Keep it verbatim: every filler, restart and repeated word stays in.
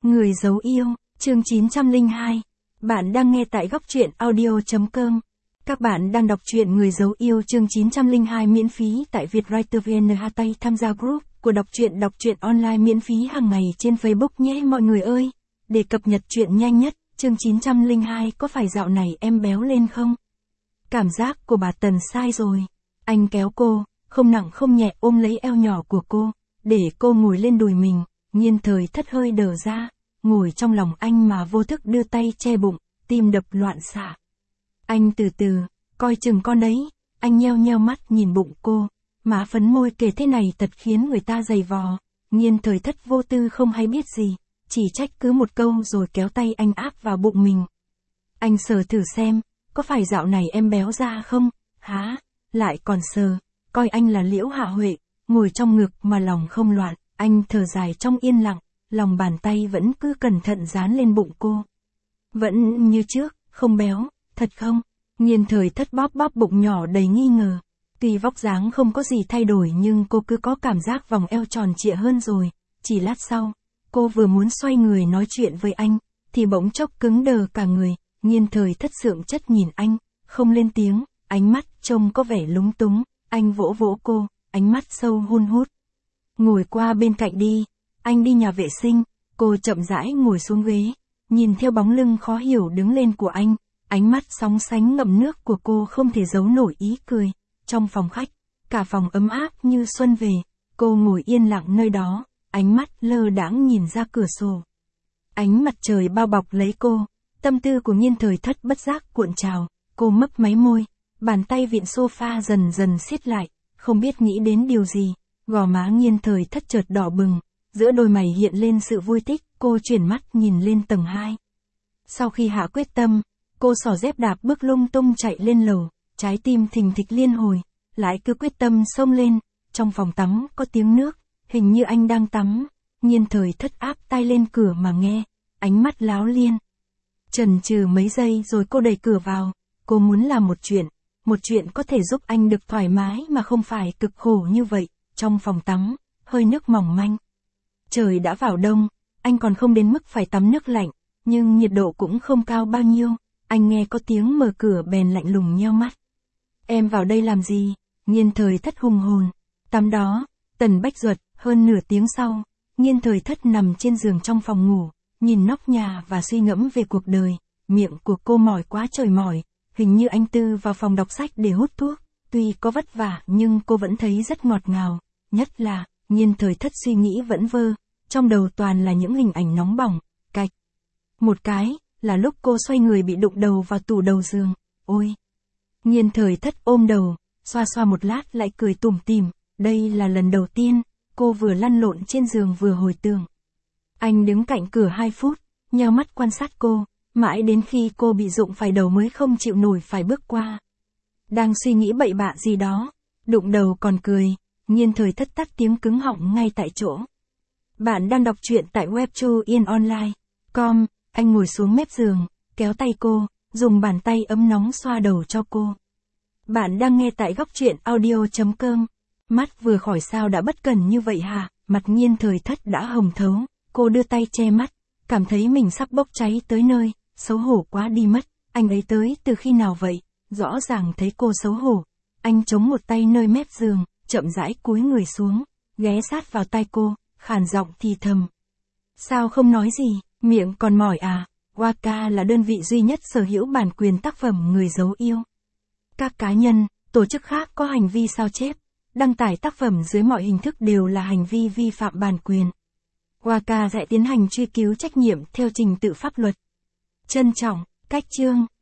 Người giấu yêu, chương chín trăm lẻ hai. Bạn đang nghe tại góc truyện audio chấm com. Các bạn đang đọc truyện Người giấu yêu chương chín trăm lẻ hai miễn phí tại Vietwriter vê en. Tay tham gia group của đọc truyện đọc truyện online miễn phí hàng ngày trên Facebook nhé mọi người ơi. Để cập nhật truyện nhanh nhất, chương chín trăm lẻ hai có phải dạo này em béo lên không? Cảm giác của bà Tần sai rồi. Anh kéo cô, không nặng không nhẹ ôm lấy eo nhỏ của cô, để cô ngồi lên đùi mình. Nhiên Thời Thất hơi đờ ra, ngồi trong lòng anh mà vô thức đưa tay che bụng, tim đập loạn xạ. Anh từ từ, coi chừng con đấy, anh nheo nheo mắt nhìn bụng cô, má phấn môi kể thế này thật khiến người ta dày vò. Nhiên Thời Thất vô tư không hay biết gì, chỉ trách cứ một câu rồi kéo tay anh áp vào bụng mình. Anh sờ thử xem, có phải dạo này em béo ra không? Hả? Lại còn sờ, coi anh là Liễu Hạ Huệ, ngồi trong ngực mà lòng không loạn. Anh thở dài trong yên lặng, lòng bàn tay vẫn cứ cẩn thận dán lên bụng cô. Vẫn như trước, không béo, thật không? Nhiên Thời Thất bóp bóp bụng nhỏ đầy nghi ngờ. Tuy vóc dáng không có gì thay đổi nhưng cô cứ có cảm giác vòng eo tròn trịa hơn rồi. Chỉ lát sau, cô vừa muốn xoay người nói chuyện với anh, thì bỗng chốc cứng đờ cả người. Nhiên Thời Thất sượng chất nhìn anh, không lên tiếng, ánh mắt trông có vẻ lúng túng. Anh vỗ vỗ cô, ánh mắt sâu hun hút. Ngồi qua bên cạnh đi, anh đi nhà vệ sinh. Cô chậm rãi ngồi xuống ghế, nhìn theo bóng lưng khó hiểu đứng lên của anh, ánh mắt sóng sánh ngậm nước của cô không thể giấu nổi ý cười. Trong phòng khách, cả phòng ấm áp như xuân về, cô ngồi yên lặng nơi đó, ánh mắt lơ đãng nhìn ra cửa sổ. Ánh mặt trời bao bọc lấy cô, tâm tư của Nhiên Thời Thất bất giác cuộn trào, cô mấp máy môi, bàn tay vịn sofa dần dần siết lại, không biết nghĩ đến điều gì. Gò má Nhiên Thời Thất chợt đỏ bừng, giữa đôi mày hiện lên sự vui thích, cô chuyển mắt nhìn lên tầng hai. Sau khi hạ quyết tâm, cô xỏ dép đạp bước lung tung chạy lên lầu, trái tim thình thịch liên hồi, lại cứ quyết tâm xông lên. Trong phòng tắm có tiếng nước, hình như anh đang tắm. Nhiên Thời Thất áp tay lên cửa mà nghe, ánh mắt láo liên. Chần chừ mấy giây rồi cô đẩy cửa vào, cô muốn làm một chuyện, một chuyện có thể giúp anh được thoải mái mà không phải cực khổ như vậy. Trong phòng tắm, hơi nước mỏng manh. Trời đã vào đông, anh còn không đến mức phải tắm nước lạnh, nhưng nhiệt độ cũng không cao bao nhiêu. Anh nghe có tiếng mở cửa bèn lạnh lùng nheo mắt. Em vào đây làm gì? Nhiên Thời Thất hùng hồn. Tắm đó. Tần Bách Duật. Hơn nửa tiếng sau, Nhiên Thời Thất nằm trên giường trong phòng ngủ, nhìn nóc nhà và suy ngẫm về cuộc đời. Miệng của cô mỏi quá trời mỏi, hình như anh Tư vào phòng đọc sách để hút thuốc. Tuy có vất vả nhưng cô vẫn thấy rất ngọt ngào. Nhất là, Nhiên Thời Thất suy nghĩ vẫn vơ, trong đầu toàn là những hình ảnh nóng bỏng. Cạch. Một cái, là lúc cô xoay người bị đụng đầu vào tủ đầu giường. Ôi! Nhiên Thời Thất ôm đầu, xoa xoa một lát lại cười tủm tỉm. Đây là lần đầu tiên, cô vừa lăn lộn trên giường vừa hồi tưởng. Anh đứng cạnh cửa hai phút, nheo mắt quan sát cô, mãi đến khi cô bị rụng phải đầu mới không chịu nổi phải bước qua. Đang suy nghĩ bậy bạ gì đó, đụng đầu còn cười. Nhiên Thời Thất tắt tiếng cứng họng ngay tại chỗ. Bạn đang đọc truyện tại webtoon online chấm com. Anh ngồi xuống mép giường, kéo tay cô, dùng bàn tay ấm nóng xoa đầu cho cô. Bạn đang nghe tại góc truyện audio chấm com. Mắt vừa khỏi sao đã bất cần như vậy hả? Mặt Nhiên Thời Thất đã hồng thấu, cô đưa tay che mắt, cảm thấy mình sắp bốc cháy tới nơi, xấu hổ quá đi mất. Anh ấy tới từ khi nào vậy? Rõ ràng thấy cô xấu hổ. Anh chống một tay nơi mép giường, chậm rãi cúi người xuống, ghé sát vào tai cô, khàn giọng thì thầm. Sao không nói gì, miệng còn mỏi à? Waka là đơn vị duy nhất sở hữu bản quyền tác phẩm Người giấu yêu. Các cá nhân, tổ chức khác có hành vi sao chép, đăng tải tác phẩm dưới mọi hình thức đều là hành vi vi phạm bản quyền. Waka sẽ tiến hành truy cứu trách nhiệm theo trình tự pháp luật. Trân trọng, cách chương.